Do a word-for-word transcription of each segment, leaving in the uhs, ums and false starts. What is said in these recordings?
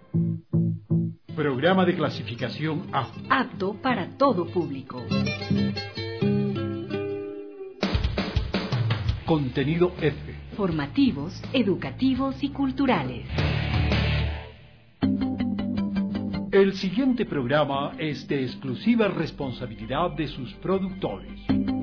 Programa de clasificación A. Apto para todo público. Contenido F. Formativos, educativos y culturales. El siguiente programa es de exclusiva responsabilidad de sus productores.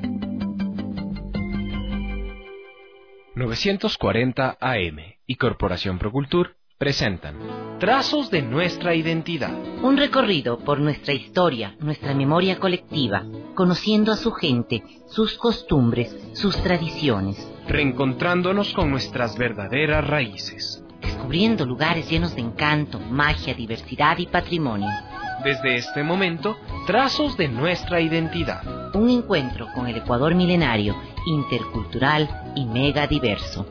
novecientos cuarenta A M y Corporación Procultur presentan Trazos de nuestra identidad. Un recorrido por nuestra historia, nuestra memoria colectiva, conociendo a su gente, sus costumbres, sus tradiciones. Reencontrándonos con nuestras verdaderas raíces. Descubriendo lugares llenos de encanto, magia, diversidad y patrimonio. Desde este momento, Trazos de nuestra identidad. Un encuentro con el Ecuador milenario, intercultural y mega diverso.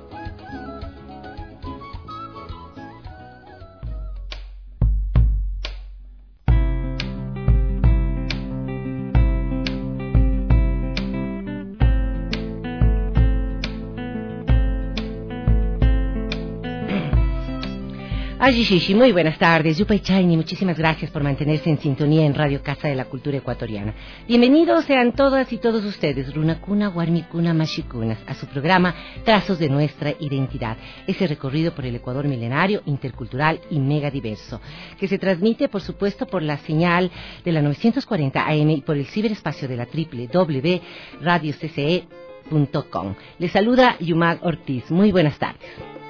Ayishishi, muy buenas tardes. Yupay Chayni, muchísimas gracias por mantenerse en sintonía en Radio Casa de la Cultura Ecuatoriana. Bienvenidos sean todas y todos ustedes, Runakuna, Warmikuna, Mashikunas, a su programa Trazos de nuestra identidad, ese recorrido por el Ecuador milenario, intercultural y mega diverso, que se transmite, por supuesto, por la señal de la novecientos cuarenta A M y por el ciberespacio de la doble u doble u doble u punto radio c c e punto com. Les saluda Yumag Ortiz. Muy buenas tardes.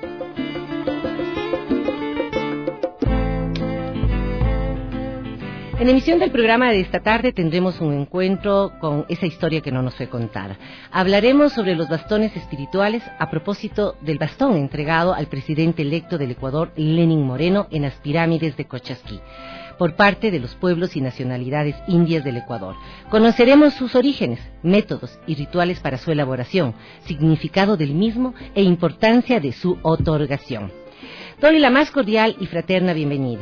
En la emisión del programa de esta tarde tendremos un encuentro con esa historia que no nos fue contada. Hablaremos sobre los bastones espirituales a propósito del bastón entregado al presidente electo del Ecuador, Lenín Moreno, en las pirámides de Cochasquí, por parte de los pueblos y nacionalidades indias del Ecuador. Conoceremos sus orígenes, métodos y rituales para su elaboración, significado del mismo e importancia de su otorgación. Doy la más cordial y fraterna bienvenida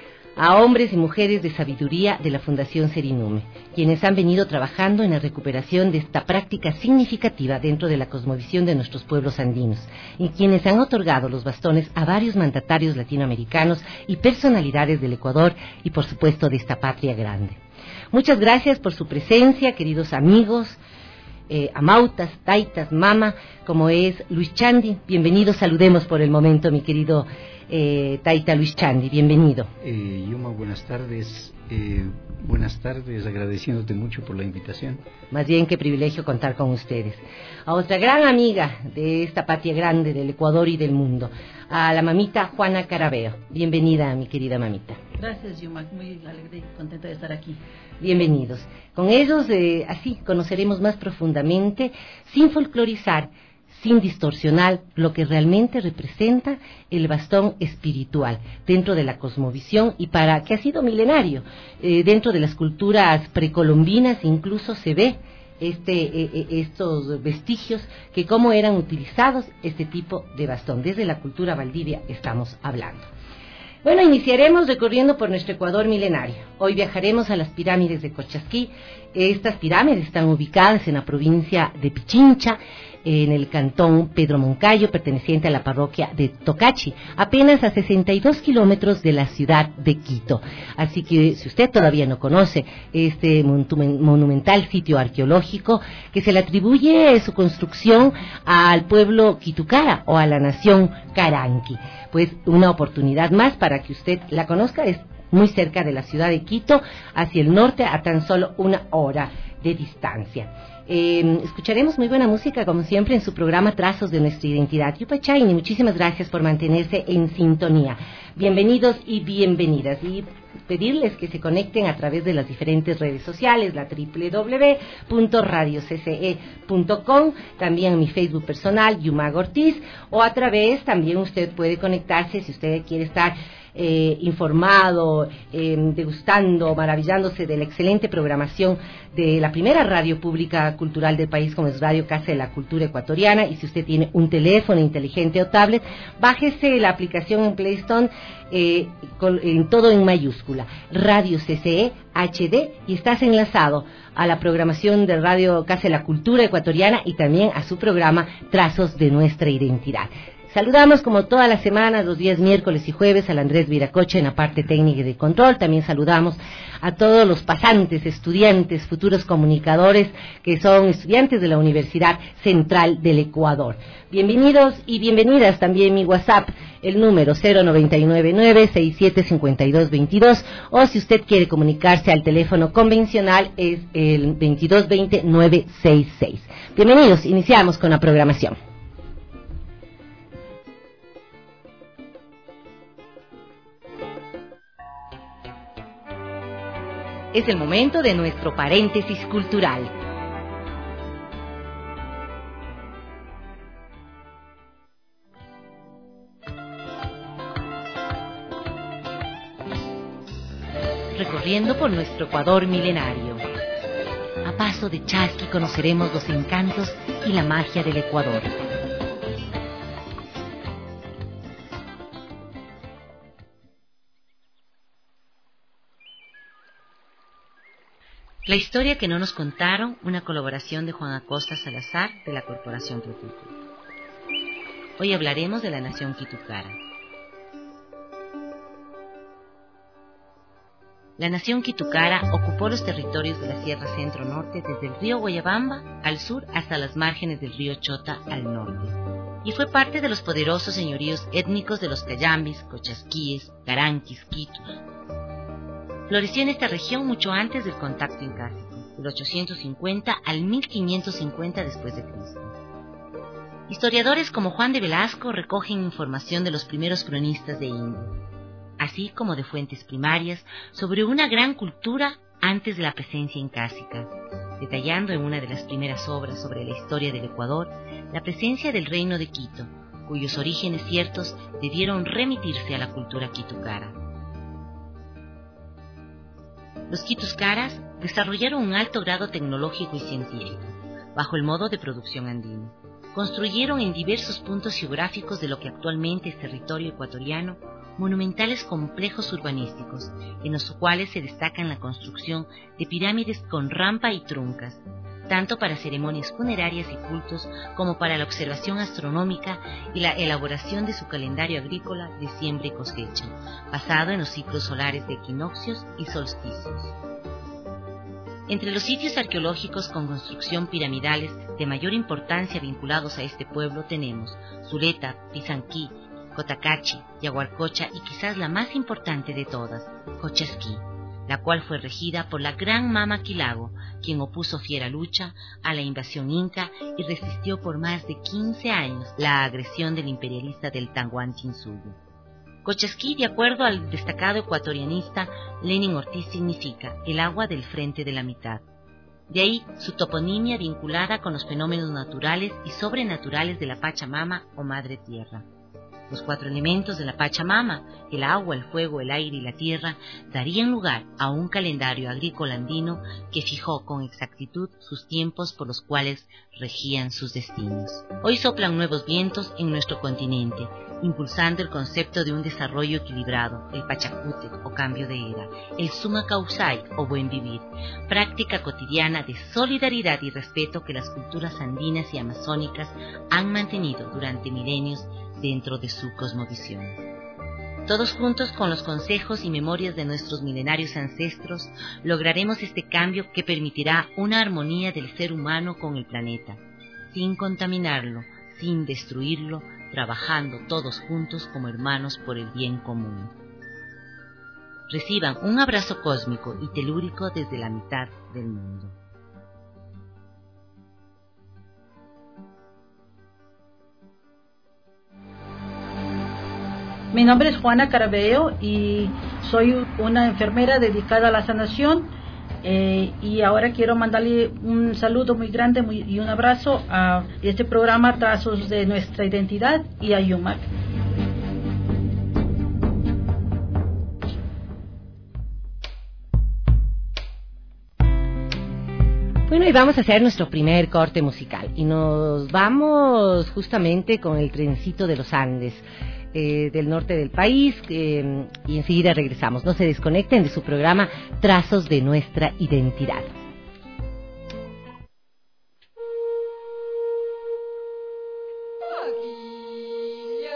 a hombres y mujeres de sabiduría de la Fundación Serinume, quienes han venido trabajando en la recuperación de esta práctica significativa dentro de la cosmovisión de nuestros pueblos andinos, y quienes han otorgado los bastones a varios mandatarios latinoamericanos y personalidades del Ecuador y, por supuesto, de esta patria grande. Muchas gracias por su presencia, queridos amigos, eh, amautas, taitas, mama, como es Luis Chandi. Bienvenido, saludemos por el momento, mi querido Eh, Taita Luis Chandi, bienvenido. Eh, Yuma, buenas tardes. Eh, buenas tardes, agradeciéndote mucho por la invitación. Más bien, qué privilegio contar con ustedes. A otra gran amiga de esta patria grande del Ecuador y del mundo, a la mamita Juana Carabeo. Bienvenida, mi querida mamita. Gracias, Yuma, muy alegre y contenta de estar aquí. Bienvenidos. Con ellos, eh, así, conoceremos más profundamente, sin folclorizar, sin distorsionar, lo que realmente representa el bastón espiritual dentro de la cosmovisión y para que ha sido milenario. Eh, dentro de las culturas precolombinas incluso se ve este, eh, estos vestigios que cómo eran utilizados este tipo de bastón. Desde la cultura Valdivia estamos hablando. Bueno, iniciaremos recorriendo por nuestro Ecuador milenario. Hoy viajaremos a las pirámides de Cochasquí. Estas pirámides están ubicadas en la provincia de Pichincha, en el cantón Pedro Moncayo, perteneciente a la parroquia de Tocachi, apenas a sesenta y dos kilómetros de la ciudad de Quito. Así que si usted todavía no conoce este monumental sitio arqueológico, que se le atribuye su construcción al pueblo Quitucara o a la nación Caranqui, pues una oportunidad más para que usted la conozca. Es muy cerca de la ciudad de Quito, hacia el norte, a tan solo una hora de distancia. Eh, escucharemos muy buena música, como siempre, en su programa Trazos de nuestra identidad. Yupa Chayni, muchísimas gracias por mantenerse en sintonía. Bienvenidos y bienvenidas. Y pedirles que se conecten a través de las diferentes redes sociales, la doble u doble u doble u punto radio c c e punto com, también mi Facebook personal, Yumag Ortiz, o a través, también usted puede conectarse si usted quiere estar Eh, informado, eh, degustando, maravillándose de la excelente programación de la primera radio pública cultural del país, como es Radio Casa de la Cultura Ecuatoriana. Y si usted tiene un teléfono inteligente o tablet, bájese la aplicación en Play Store, eh, con, en todo en mayúscula, Radio C C E H D, y estás enlazado a la programación de Radio Casa de la Cultura Ecuatoriana y también a su programa Trazos de nuestra identidad. Saludamos como todas las semanas, los días miércoles y jueves, al Andrés Viracocha en la parte técnica y de control. También saludamos a todos los pasantes, estudiantes, futuros comunicadores que son estudiantes de la Universidad Central del Ecuador. Bienvenidos y bienvenidas también mi WhatsApp, el número cero noventa y nueve nueve seis siete cinco dos dos dos, o si usted quiere comunicarse al teléfono convencional es el veintidós veinte nueve sesenta y seis. Bienvenidos, iniciamos con la programación. Es el momento de nuestro paréntesis cultural. Recorriendo por nuestro Ecuador milenario. A paso de chasqui conoceremos los encantos y la magia del Ecuador. La historia que no nos contaron, una colaboración de Juan Acosta Salazar de la Corporación Procultura. Hoy hablaremos de la nación Quitukara. La nación Quitukara ocupó los territorios de la Sierra Centro-Norte desde el río Guayabamba al sur hasta las márgenes del río Chota al norte. Y fue parte de los poderosos señoríos étnicos de los Cayambis, Cochasquíes, Caranquis, Quitus. Floreció en esta región mucho antes del contacto incásico, del ochocientos cincuenta al mil quinientos cincuenta después de Cristo. Historiadores como Juan de Velasco recogen información de los primeros cronistas de India, así como de fuentes primarias sobre una gran cultura antes de la presencia incásica, detallando en una de las primeras obras sobre la historia del Ecuador la presencia del reino de Quito, cuyos orígenes ciertos debieron remitirse a la cultura quitukara. Los quituscaras desarrollaron un alto grado tecnológico y científico, bajo el modo de producción andino. Construyeron en diversos puntos geográficos de lo que actualmente es territorio ecuatoriano monumentales complejos urbanísticos, en los cuales se destacan la construcción de pirámides con rampa y truncas, tanto para ceremonias funerarias y cultos como para la observación astronómica y la elaboración de su calendario agrícola de siembra y cosecha, basado en los ciclos solares de equinoccios y solsticios. Entre los sitios arqueológicos con construcción piramidales de mayor importancia vinculados a este pueblo tenemos Zuleta, Pizanquí, Cotacachi, Yaguarcocha y quizás la más importante de todas, Cochasquí, la cual fue regida por la gran Mama Quilago, quien opuso fiera lucha a la invasión inca y resistió por más de quince años la agresión del imperialista del Tahuantinsuyo. Cochasquí, de acuerdo al destacado ecuatorianista Lenin Ortiz, significa el agua del frente de la mitad. De ahí su toponimia vinculada con los fenómenos naturales y sobrenaturales de la Pachamama o Madre Tierra. Los cuatro elementos de la Pachamama, el agua, el fuego, el aire y la tierra, darían lugar a un calendario agrícola andino que fijó con exactitud sus tiempos por los cuales regían sus destinos. Hoy soplan nuevos vientos en nuestro continente, impulsando el concepto de un desarrollo equilibrado, el Pachacútec o cambio de era, el Suma Causay o buen vivir, práctica cotidiana de solidaridad y respeto que las culturas andinas y amazónicas han mantenido durante milenios dentro de su cosmovisión. Todos juntos, con los consejos y memorias de nuestros milenarios ancestros, lograremos este cambio que permitirá una armonía del ser humano con el planeta, sin contaminarlo, sin destruirlo, trabajando todos juntos como hermanos por el bien común. Reciban un abrazo cósmico y telúrico desde la mitad del mundo. Mi nombre es Juana Carabeo y soy una enfermera dedicada a la sanación eh, y ahora quiero mandarle un saludo muy grande muy, y un abrazo a este programa Trazos de Nuestra Identidad y a Yumac. Bueno, y vamos a hacer nuestro primer corte musical y nos vamos justamente con el trencito de los Andes. Eh, del norte del país eh, y enseguida regresamos. No se desconecten de su programa Trazos de Nuestra Identidad. Aquí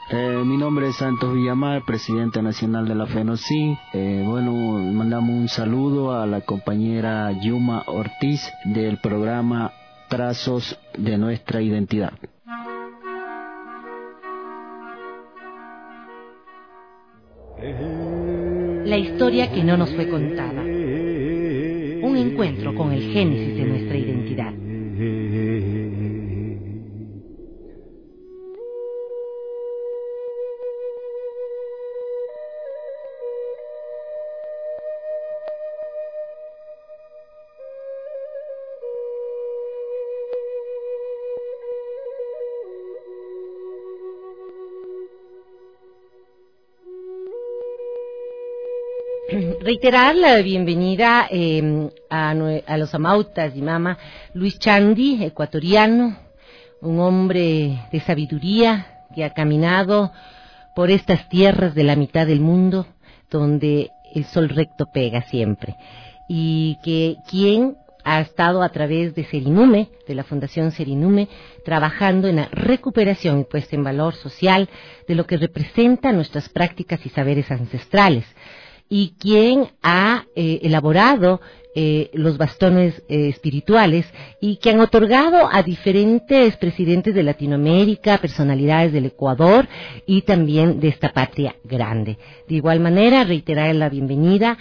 Eh, mi nombre es Santos Villamar, presidente nacional de la FENOCI. Eh, bueno, mandamos un saludo a la compañera Yuma Ortiz del programa Trazos de Nuestra Identidad. La historia que no nos fue contada. Un encuentro con el génesis de nuestra identidad. Reiterar la bienvenida eh, a, a los amautas y mama Luis Chandi, ecuatoriano, un hombre de sabiduría que ha caminado por estas tierras de la mitad del mundo donde el sol recto pega siempre, y que quien ha estado a través de Serinume, de la Fundación Serinume, trabajando en la recuperación y puesta en valor social de lo que representan nuestras prácticas y saberes ancestrales, y quien ha eh, elaborado eh, los bastones eh, espirituales y que han otorgado a diferentes presidentes de Latinoamérica, personalidades del Ecuador y también de esta patria grande. De igual manera, reiterar la bienvenida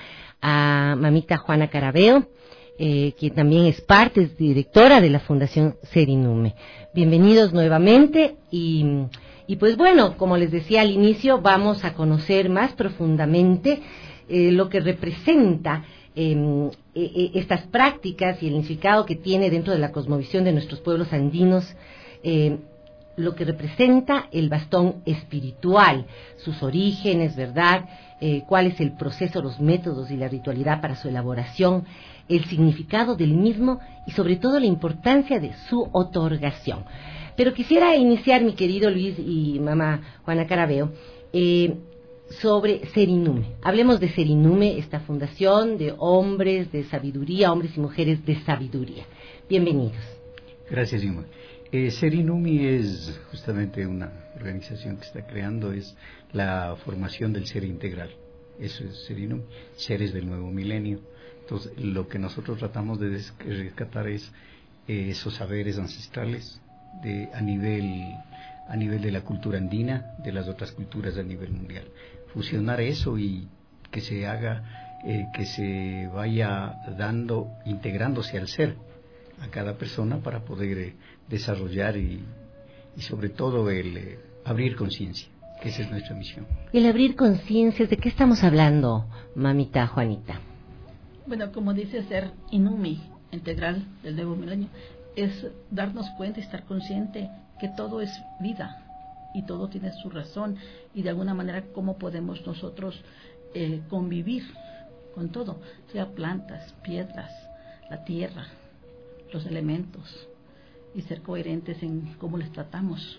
a mamita Juana Carabeo, eh, quien también es parte, es directora de la Fundación Serinume. Bienvenidos nuevamente y, y pues bueno, como les decía al inicio, vamos a conocer más profundamente Eh, lo que representa eh, eh, estas prácticas y el significado que tiene dentro de la cosmovisión de nuestros pueblos andinos, eh, lo que representa el bastón espiritual, sus orígenes, ¿verdad? Eh, cuál es el proceso, los métodos y la ritualidad para su elaboración, el significado del mismo y sobre todo la importancia de su otorgación. Pero quisiera iniciar, mi querido Luis y mamá Juana Carabeo, eh, sobre Serinume. Hablemos de Serinume, esta fundación de hombres de sabiduría, hombres y mujeres de sabiduría. Bienvenidos. Gracias, Yuma. Eh, Serinume es justamente una organización que está creando, es la formación del ser integral. Eso es Serinume, seres del nuevo milenio. Entonces, lo que nosotros tratamos de rescatar es eh, esos saberes ancestrales de, a nivel a nivel de la cultura andina, de las otras culturas a nivel mundial. Fusionar eso y que se haga, eh, que se vaya dando, integrándose al ser, a cada persona para poder eh, desarrollar y, y sobre todo el eh, abrir conciencia, que esa es nuestra misión. El abrir conciencias, ¿de qué estamos hablando, mamita Juanita? Bueno, como dice ser Inumi, integral del nuevo milenio, es darnos cuenta y estar consciente que todo es vida y todo tiene su razón y de alguna manera cómo podemos nosotros eh, convivir con todo, sea plantas, piedras, la tierra, los elementos, y ser coherentes en cómo les tratamos.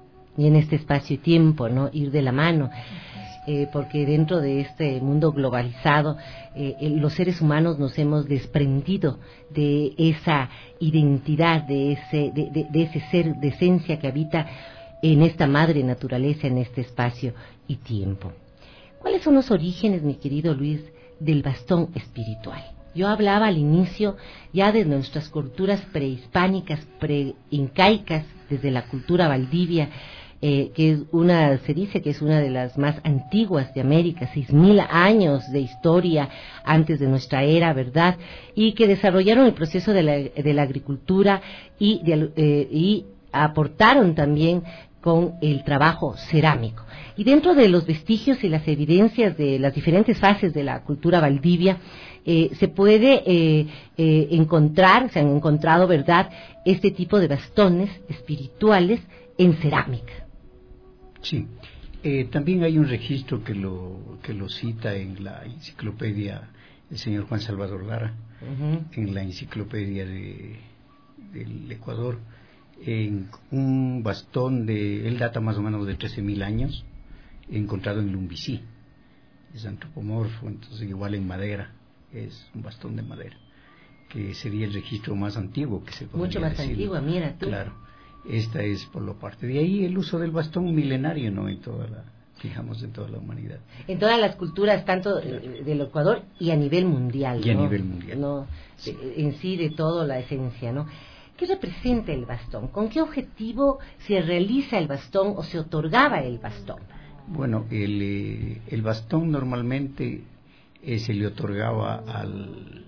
Y en este espacio y tiempo, ¿no? Ir de la mano, eh, porque dentro de este mundo globalizado, eh, los seres humanos nos hemos desprendido de esa identidad, de ese, de, de, de ese ser de esencia que habita en esta madre naturaleza, en este espacio y tiempo. ¿Cuáles son los orígenes, mi querido Luis, del bastón espiritual? Yo hablaba al inicio ya de nuestras culturas prehispánicas, preincaicas, desde la cultura Valdivia, eh, que es una, se dice que es una de las más antiguas de América, seis mil años de historia antes de nuestra era, ¿verdad? Y que desarrollaron el proceso de la, de la agricultura y, de, eh, y aportaron también con el trabajo cerámico. Y dentro de los vestigios y las evidencias de las diferentes fases de la cultura Valdivia, eh, se puede eh, eh, encontrar, se han encontrado, ¿verdad?, este tipo de bastones espirituales en cerámica. Sí, eh, también hay un registro que lo, que lo cita en la enciclopedia el señor Juan Salvador Lara, uh-huh. en la enciclopedia de, del Ecuador, en un bastón de, él data más o menos de trece mil años, encontrado en Lumbicí, es antropomorfo, entonces igual en madera, es un bastón de madera, que sería el registro más antiguo que se podría Mucho más decir. antiguo, mira tú. Claro, Esta es por la parte. De ahí el uso del bastón milenario, ¿no? En toda la, fijamos, en toda la humanidad. En todas las culturas, tanto del Ecuador y a nivel mundial. Y a ¿no? nivel mundial. No, sí. En sí de todo la esencia, ¿no? ¿Qué representa el bastón? ¿Con qué objetivo se realiza el bastón o se otorgaba el bastón? Bueno, el, eh, el bastón normalmente eh, se le otorgaba al,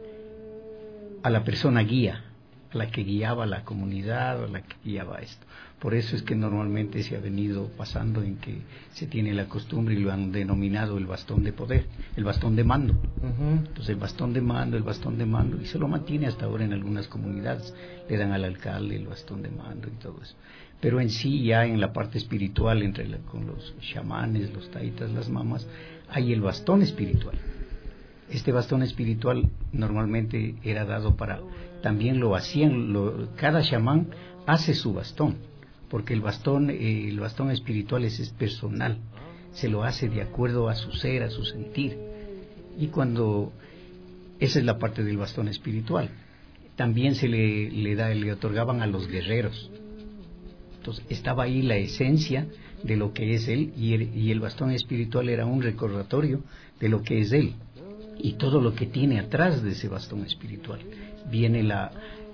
a la persona guía, a la que guiaba la comunidad, a la que guiaba esto. Por eso es que normalmente se ha venido pasando en que se tiene la costumbre y lo han denominado el bastón de poder, el bastón de mando. Uh-huh. Entonces el bastón de mando, el bastón de mando, y se lo mantiene hasta ahora en algunas comunidades, le dan al alcalde el bastón de mando y todo eso. Pero en sí ya en la parte espiritual, entre la, con los chamanes, los taitas, las mamas, hay el bastón espiritual. Este bastón espiritual normalmente era dado para, también lo hacían, lo, cada chamán hace su bastón, porque el bastón, eh, el bastón espiritual es, es personal, se lo hace de acuerdo a su ser, a su sentir. Y cuando, esa es la parte del bastón espiritual, también se le, le, da, le otorgaban a los guerreros. Entonces estaba ahí la esencia de lo que es él, y el, y el bastón espiritual era un recordatorio de lo que es él y todo lo que tiene atrás de ese bastón espiritual. Viene la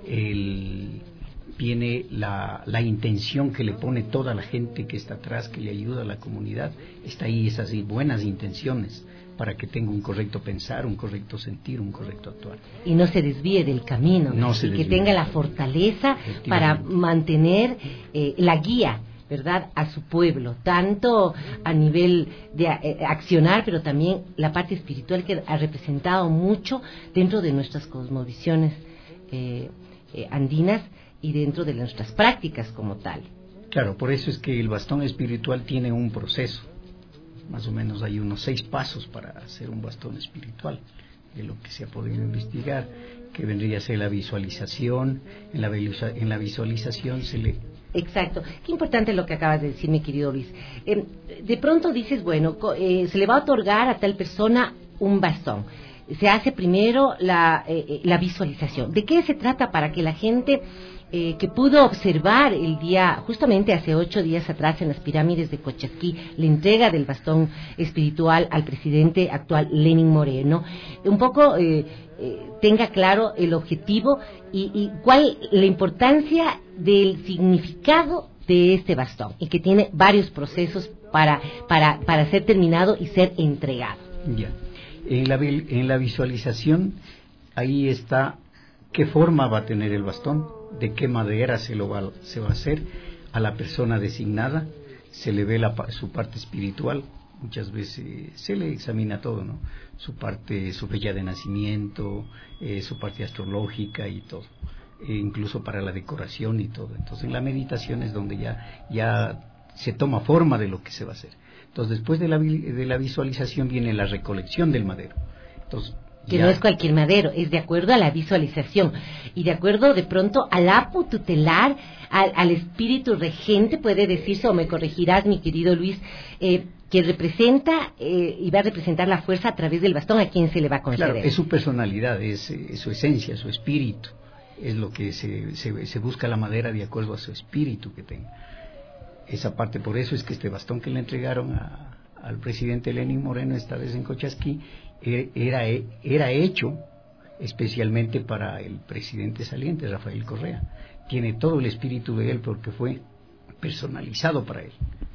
el, viene la, la intención que le pone toda la gente que está atrás, que le ayuda a la comunidad. Está ahí esas buenas intenciones para que tenga un correcto pensar, un correcto sentir, un correcto actuar. Y no se desvíe del camino, no se y desvíe. Que tenga la fortaleza para mantener eh, la guía, ¿verdad?, a su pueblo, tanto a nivel de eh, accionar, pero también la parte espiritual que ha representado mucho dentro de nuestras cosmovisiones eh, eh, andinas y dentro de nuestras prácticas como tal. Claro, por eso es que el bastón espiritual tiene un proceso. Más o menos hay unos seis pasos para hacer un bastón espiritual, de lo que se ha podido investigar, que vendría a ser la visualización. En la, en la visualización se le... Exacto. Qué importante lo que acabas de decir, mi querido Luis. Eh, de pronto dices, bueno, eh, se le va a otorgar a tal persona un bastón. Se hace primero la, eh, la visualización. ¿De qué se trata para que la gente eh, que pudo observar el día, justamente hace ocho días atrás en las pirámides de Cochasquí, la entrega del bastón espiritual al presidente actual Lenín Moreno, un poco eh, eh, tenga claro el objetivo y, y cuál la importancia del significado de este bastón, y que tiene varios procesos para, para, para ser terminado y ser entregado? Ya. En la, en la visualización, ahí está qué forma va a tener el bastón, de qué madera se lo va, se va a hacer a la persona designada, se le ve la, su parte espiritual, muchas veces se le examina todo, ¿no? Su parte, su fecha de nacimiento, eh, su parte astrológica y todo, e incluso para la decoración y todo. Entonces en la meditación es donde ya, ya se toma forma de lo que se va a hacer. Entonces después de la, de la visualización viene la recolección del madero. Entonces, que ya. No es cualquier madero, es de acuerdo a la visualización y de acuerdo de pronto al apu tutelar, al, al espíritu regente, puede decirse, o me corregirás, mi querido Luis, eh, que representa eh, y va a representar la fuerza a través del bastón a quien se le va a conceder. Claro, es su personalidad, es, es su esencia, su espíritu, es lo que se, se, se busca la madera de acuerdo a su espíritu que tenga. Esa parte, por eso es que este bastón que le entregaron a, al presidente Lenín Moreno esta vez en Cochasquí era, era hecho especialmente para el presidente saliente, Rafael Correa. Tiene todo el espíritu de él porque fue personalizado para él.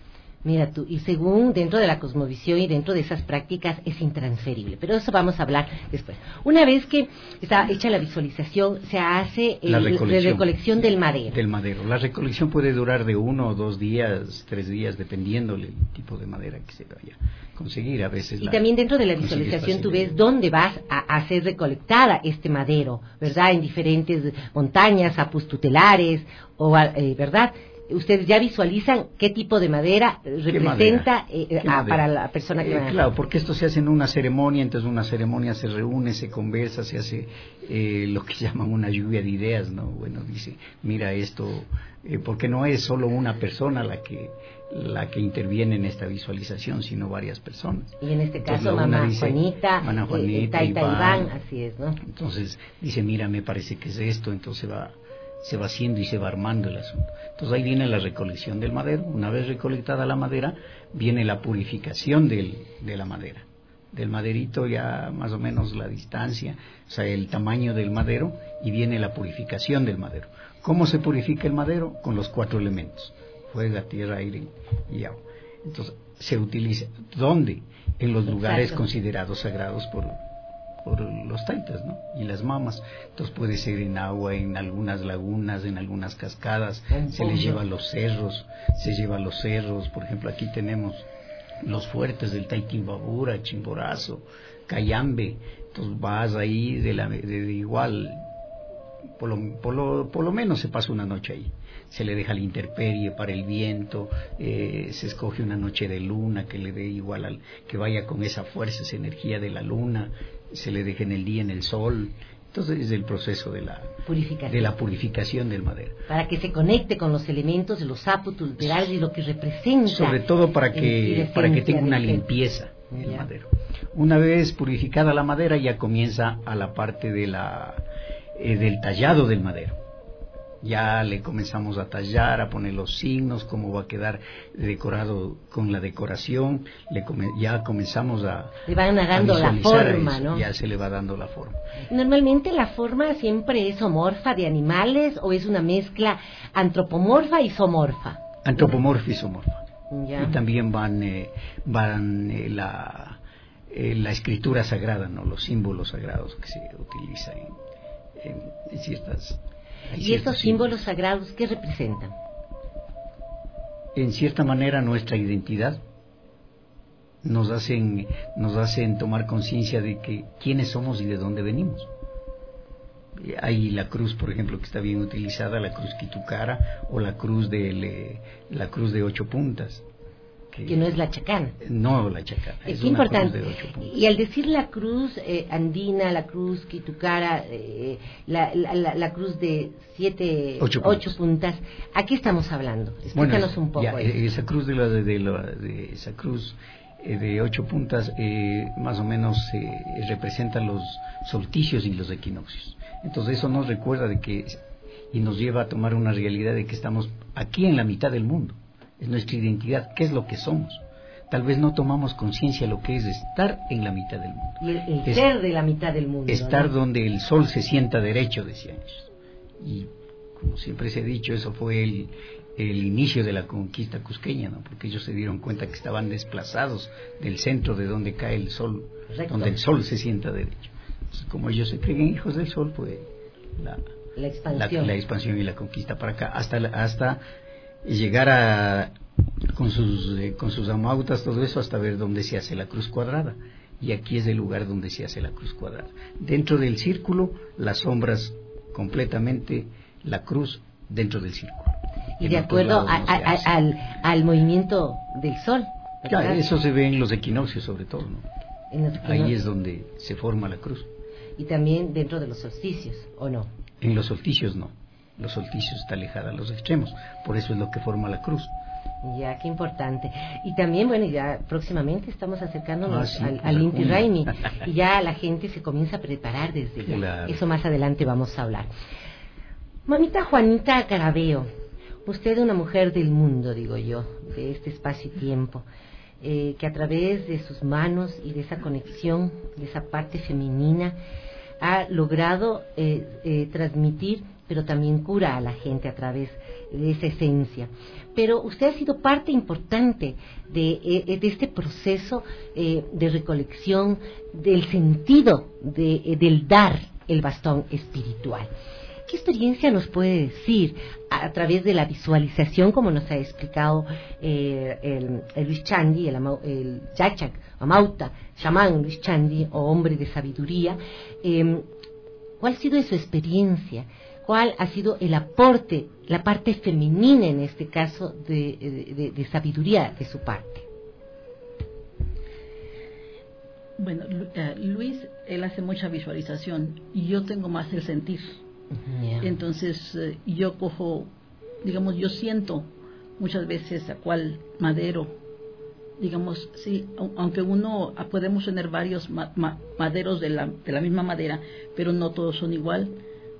Mira tú, y según dentro de la cosmovisión y dentro de esas prácticas es intransferible, pero eso vamos a hablar después. Una vez que está hecha la visualización, se hace el, la recolección, la recolección del madero. Del madero. La recolección puede durar de uno o dos días, tres días, dependiendo del tipo de madera que se vaya a conseguir. A veces y la, también dentro de la visualización tú ves dónde vas a, a ser recolectada este madero, ¿verdad? En diferentes montañas, apus tutelares, o, eh, ¿verdad? Ustedes ya visualizan qué tipo de madera representa eh, a, para la persona que eh, va a... Claro, porque esto se hace en una ceremonia, entonces una ceremonia se reúne, se conversa, se hace eh, lo que llaman una lluvia de ideas, ¿no? Bueno, dice, mira esto, eh, porque no es solo una persona la que la que interviene en esta visualización, sino varias personas. Y en este caso, mamá dice, Juanita, Mamá Juanita, eh, Taita Iván, Iván, así es, ¿no? Entonces dice, mira, me parece que es esto, entonces va... se va haciendo y se va armando el asunto. Entonces ahí viene la recolección del madero. Una vez recolectada la madera, viene la purificación del, de la madera. Del maderito ya más o menos la distancia, o sea, el tamaño del madero, y viene la purificación del madero. ¿Cómo se purifica el madero? Con los cuatro elementos: fuego, tierra, aire y agua. Entonces, se utiliza, ¿dónde? En los lugares Exacto. considerados sagrados por, por los taitas, ¿no? Y las mamas. Entonces puede ser en agua, en algunas lagunas, en algunas cascadas, se les lleva a los cerros, se lleva a los cerros. Por ejemplo, aquí tenemos los fuertes del Taiquimbabura, Chimborazo, Cayambe. Entonces vas ahí de, la, de, de igual, por lo, por, lo, por lo menos se pasa una noche ahí. Se le deja la intemperie para el viento, eh, se escoge una noche de luna que le dé igual, al, que vaya con esa fuerza, esa energía de la luna, se le deja en el día en el sol. Entonces es el proceso de la purificación, de la purificación del madero. Para que se conecte con los elementos de los sáputos, y lo que representa. Sobre todo para que, para que tenga una limpieza el madero. Una vez purificada la madera, ya comienza a la parte de la, eh, del tallado del madero. Ya le comenzamos a tallar, a poner los signos, cómo va a quedar decorado con la decoración. Le come, ya comenzamos a le van dando la forma, eso, ¿no? Ya se le va dando la forma. Normalmente la forma siempre es homorfa de animales, o es una mezcla antropomorfa y zoomorfa. Antropomorfa y zoomorfa. Ya. Y también van eh, van eh, la eh, la escritura sagrada, no, los símbolos sagrados que se utilizan en, en, en ciertas. ¿Y estos símbolos sagrados qué representan? En cierta manera nuestra identidad. Nos hacen, nos hacen tomar conciencia de que quiénes somos y de dónde venimos. Hay la cruz, por ejemplo, que está bien utilizada, la cruz Kitucara, o la cruz de la cruz de ocho puntas. Que, que no es la chacana. No, la chacana. Es, es importante. Y al decir la cruz eh, andina, la cruz Kitucara, eh, la, la, la, la cruz de siete, ocho, ocho puntas. puntas, ¿a qué estamos hablando? Explícanos bueno, un poco. Ya, esa cruz de, la, de, de, la, de esa cruz eh, de ocho puntas, eh, más o menos eh, representa los solsticios y los equinoccios. Entonces eso nos recuerda de que y nos lleva a tomar una realidad de que estamos aquí en la mitad del mundo. Es nuestra identidad, qué es lo que somos. Tal vez no tomamos conciencia de lo que es estar en la mitad del mundo. Y el, el es, ser de la mitad del mundo. Estar, ¿no?, donde el sol se sienta derecho, decían ellos. Y como siempre se ha dicho, eso fue el, el inicio de la conquista cusqueña, ¿no? Porque ellos se dieron cuenta que estaban desplazados del centro de donde cae el sol, Correcto. Donde el sol se sienta derecho. Entonces, como ellos se creen hijos del sol, pues la, la, expansión. la, la expansión y la conquista para acá, hasta, hasta llegar a con sus eh, con sus amautas, todo eso, hasta ver dónde se hace la cruz cuadrada. Y aquí es el lugar donde se hace la cruz cuadrada. Dentro del círculo, las sombras completamente, la cruz dentro del círculo. Y de acuerdo a, a, a, al, al movimiento del sol. Claro, eso se ve en los equinoccios sobre todo, ¿no? En los equinoccios. Ahí es donde se forma la cruz. Y también dentro de los solsticios, ¿o no? En los solsticios no. Los solsticios está alejada a los extremos, por eso es lo que forma la cruz. Ya, qué importante. Y también, bueno, ya próximamente estamos acercándonos ah, sí, al, al Inti Raymi, y ya la gente se comienza a preparar desde ya. Claro. Eso más adelante vamos a hablar. Mamita Juanita Garabeo, usted es una mujer del mundo, digo yo, de este espacio y tiempo, eh, que a través de sus manos y de esa conexión, de esa parte femenina, ha logrado eh, eh, transmitir, pero también cura a la gente a través de esa esencia. Pero usted ha sido parte importante de, eh, de este proceso eh, de recolección del sentido de, eh, del dar el bastón espiritual. ¿Qué experiencia nos puede decir a, a través de la visualización, como nos ha explicado eh, el, el Luis Chandi, el, el Yachac, Amauta, chamán Luis Chandi, o hombre de sabiduría? Eh, ¿Cuál ha sido su experiencia? ¿Cuál ha sido el aporte, la parte femenina en este caso, de, de, de sabiduría de su parte? Bueno, Luis, él hace mucha visualización y yo tengo más el sentir. Yeah. Entonces, eh, yo cojo, digamos, yo siento muchas veces a cuál madero, digamos, sí, aunque uno, podemos tener varios ma, ma, maderos de la, de la misma madera, pero no todos son igual.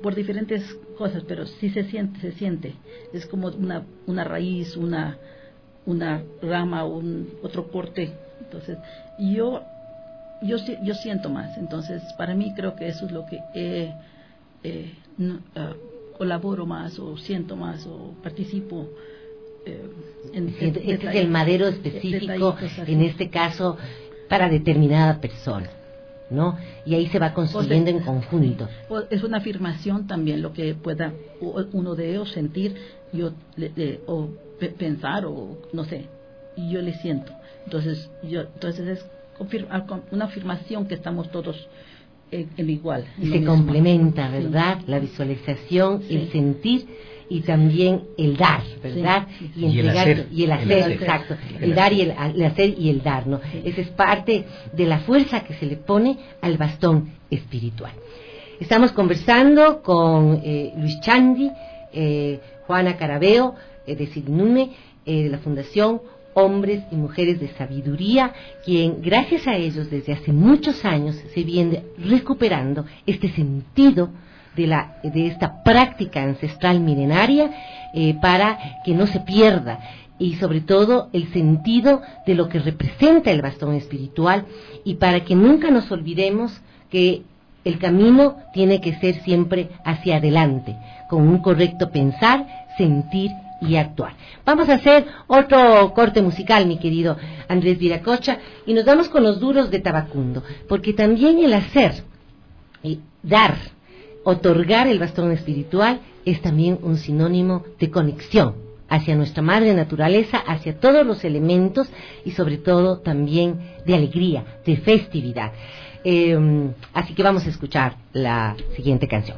por diferentes cosas, pero sí se siente, se siente. Es como una, una raíz, una, una rama, un otro corte. Entonces, yo, yo, yo siento más. Entonces, para mí creo que eso es lo que he, eh, no, uh, colaboro más, o siento más, o participo. Eh, en, este, en, este es el madero específico, en este caso, para determinada persona, ¿no? Y ahí se va construyendo en conjunto. Es una afirmación también lo que pueda uno de ellos sentir, yo le, le, o pe pensar, o no sé, y yo le siento. Entonces, yo, entonces es una afirmación que estamos todos en, en igual. Y se complementa, ¿verdad? Sí. La visualización, sí. El sentir y también el dar, ¿verdad? Sí, sí. Y entregar, y el hacer, y el hacer, el hacer. exacto. El, el dar hacer. y el, el hacer y el dar, ¿no? Sí. Esa es parte de la fuerza que se le pone al bastón espiritual. Estamos conversando con eh, Luis Chandi, eh, Juana Carabeo, eh, de Sirinume, eh, de la Fundación Hombres y Mujeres de Sabiduría, quien gracias a ellos desde hace muchos años se viene recuperando este sentido de, la, de esta práctica ancestral milenaria, eh, para que no se pierda, y sobre todo el sentido de lo que representa el bastón espiritual, y para que nunca nos olvidemos que el camino tiene que ser siempre hacia adelante, con un correcto pensar, sentir y actuar. Vamos a hacer otro corte musical, mi querido Andrés Viracocha, y nos vamos con los duros de Tabacundo, porque también el hacer, el dar, otorgar el bastón espiritual es también un sinónimo de conexión hacia nuestra madre naturaleza, hacia todos los elementos, y sobre todo también de alegría, de festividad. Eh, así que vamos a escuchar la siguiente canción.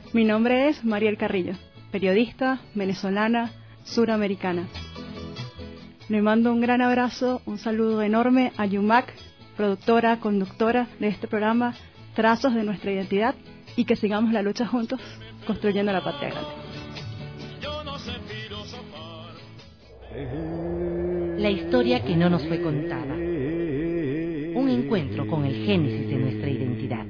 Mi nombre es Mariel Carrillo, periodista venezolana, suramericana. Le mando un gran abrazo, un saludo enorme a Yumac, productora, conductora de este programa Trazos de Nuestra Identidad, y que sigamos la lucha juntos construyendo la patria grande. La historia que no nos fue contada. Un encuentro con el génesis de nuestra identidad.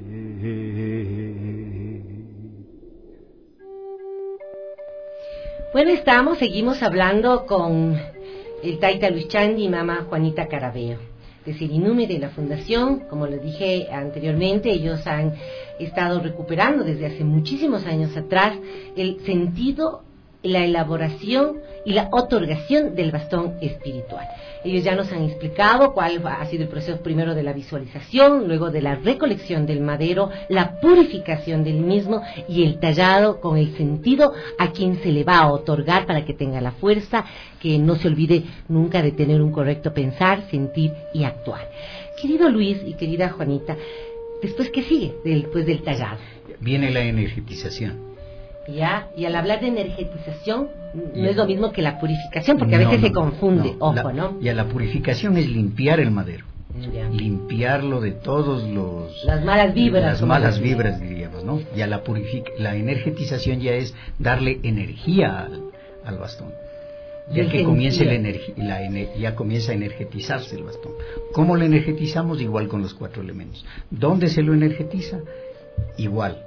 Bueno, estamos, seguimos hablando con el Taita Luis Chandi y mamá Juanita Carabeo, de Serinumi, de la Fundación. Como les dije anteriormente, ellos han estado recuperando desde hace muchísimos años atrás el sentido, la elaboración y la otorgación del bastón espiritual. Ellos ya nos han explicado cuál ha sido el proceso primero de la visualización, luego de la recolección del madero, la purificación del mismo y el tallado con el sentido a quien se le va a otorgar para que tenga la fuerza, que no se olvide nunca de tener un correcto pensar, sentir y actuar. Querido Luis y querida Juanita, ¿después qué sigue después del tallado? Viene la energetización. Ya, y al hablar de energetización no es lo mismo que la purificación, porque a veces no, se confunde, no, ojo, la, ¿no? Y a la purificación es limpiar el madero, ya. Limpiarlo de todos los... Las malas vibras. Las malas vibras, diríamos, ¿no? Y a la, purific, la energetización ya es darle energía al, al bastón. Ya que comience la energía, la ener, ya comienza a energetizarse el bastón. ¿Cómo lo energetizamos? Igual con los cuatro elementos. ¿Dónde se lo energetiza? Igual.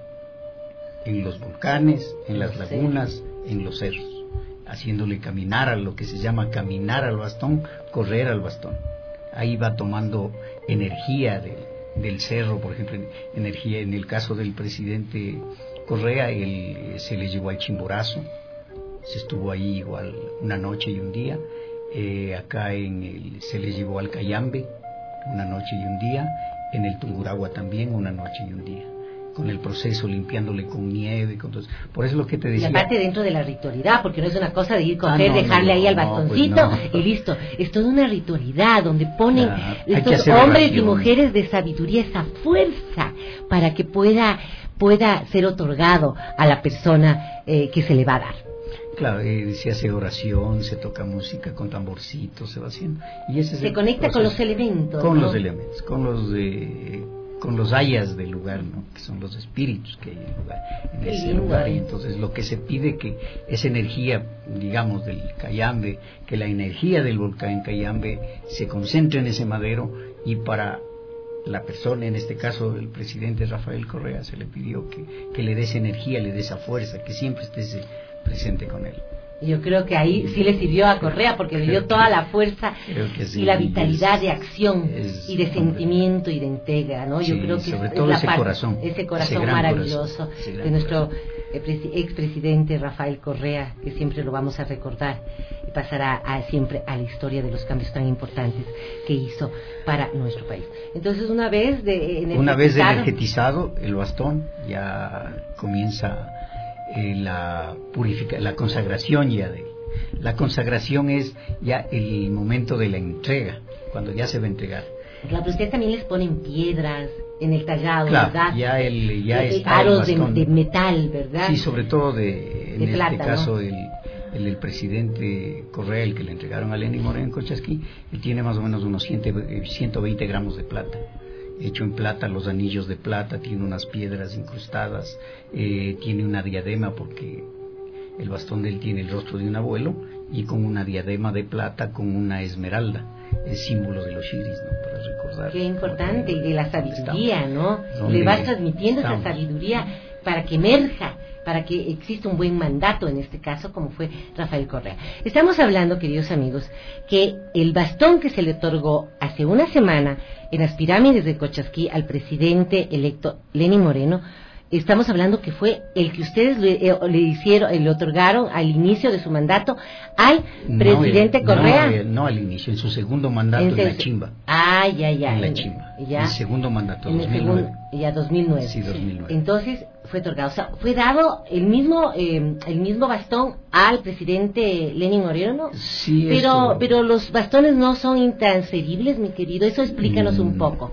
En los volcanes, en las lagunas, en los cerros, haciéndole caminar a lo que se llama caminar al bastón, correr al bastón. Ahí va tomando energía de, del cerro, por ejemplo, energía en el caso del presidente Correa, él, se le llevó al Chimborazo, se estuvo ahí igual una noche y un día. Eh, acá en el, se le llevó al Cayambe una noche y un día, en el Tungurahua también una noche y un día, con el proceso, limpiándole con nieve, con todo. Por eso es lo que te decía. Y aparte dentro de la ritualidad, porque no es una cosa de ir, coger, ah, no, dejarle no, ahí al no, bastoncito pues no. y listo. Es toda una ritualidad donde ponen Ah, estos hombres y mujeres de sabiduría esa fuerza para que pueda, pueda ser otorgado a la persona eh, que se le va a dar. Claro, eh, se hace oración, se toca música con tamborcitos, se va haciendo. Y ese es se el conecta proceso. con los elementos. Con ¿no? los elementos, con los de... con los ayas del lugar, ¿no? Que son los espíritus que hay en, el lugar, en ese lindo, lugar. ¿eh? Y entonces lo que se pide que esa energía, digamos, del Cayambe, que la energía del volcán Cayambe se concentre en ese madero, y para la persona, en este caso el presidente Rafael Correa, se le pidió que, que le dé esa energía, le dé esa fuerza, que siempre esté ese, presente con él. Yo creo que ahí sí le sirvió a Correa, porque le dio toda la fuerza sí, y la vitalidad es, de acción es, y de sentimiento y de entrega, ¿no? Yo sí, creo que sobre es, todo es la ese parte, corazón, ese corazón ese maravilloso corazón, ese de nuestro corazón. expresidente Rafael Correa, que siempre lo vamos a recordar y pasará a, siempre a la historia de los cambios tan importantes que hizo para nuestro país. Entonces, una vez de una vez energetizado el bastón, ya comienza eh, la purifica, la consagración ya de la consagración es ya el momento de la entrega, cuando ya se va a entregar. Claro, pero ustedes también les ponen piedras en el tallado, claro, ¿verdad? Ya el ya eh, está aros el de, de metal, ¿verdad? Sí, sobre todo de, en de este plata, caso ¿no? el, el, el presidente Correa, el que le entregaron a Lenín Moreno en Cochasquí, él tiene más o menos unos ciento veinte gramos de plata. Hecho en plata, los anillos de plata, tiene unas piedras incrustadas, eh, tiene una diadema porque el bastón de él tiene el rostro de un abuelo, y con una diadema de plata con una esmeralda, el símbolo de los shiris, ¿no? Para recordar. Qué importante, y de la sabiduría, ¿no? ¿Dónde Le vas transmitiendo estamos? esa sabiduría para que emerja, para que exista un buen mandato, en este caso, como fue Rafael Correa. Estamos hablando, queridos amigos, que el bastón que se le otorgó hace una semana en las pirámides de Cochasquí al presidente electo Lenín Moreno, estamos hablando que fue el que ustedes le, eh, le hicieron, le otorgaron al inicio de su mandato al no, presidente el, Correa. No, el, no al inicio, en su segundo mandato en, en la Chimba. Ah, ya, ya. En la en, Chimba. Ya. El segundo mandato, en dos mil nueve. El segundo, ya, dos mil nueve. Sí, dos mil nueve. Entonces fue otorgado, o sea, fue dado el mismo eh, el mismo bastón al presidente Lenín Moreno, ¿no? Sí, pero eso... pero los bastones no son intransferibles, mi querido. Eso explícanos mm. un poco.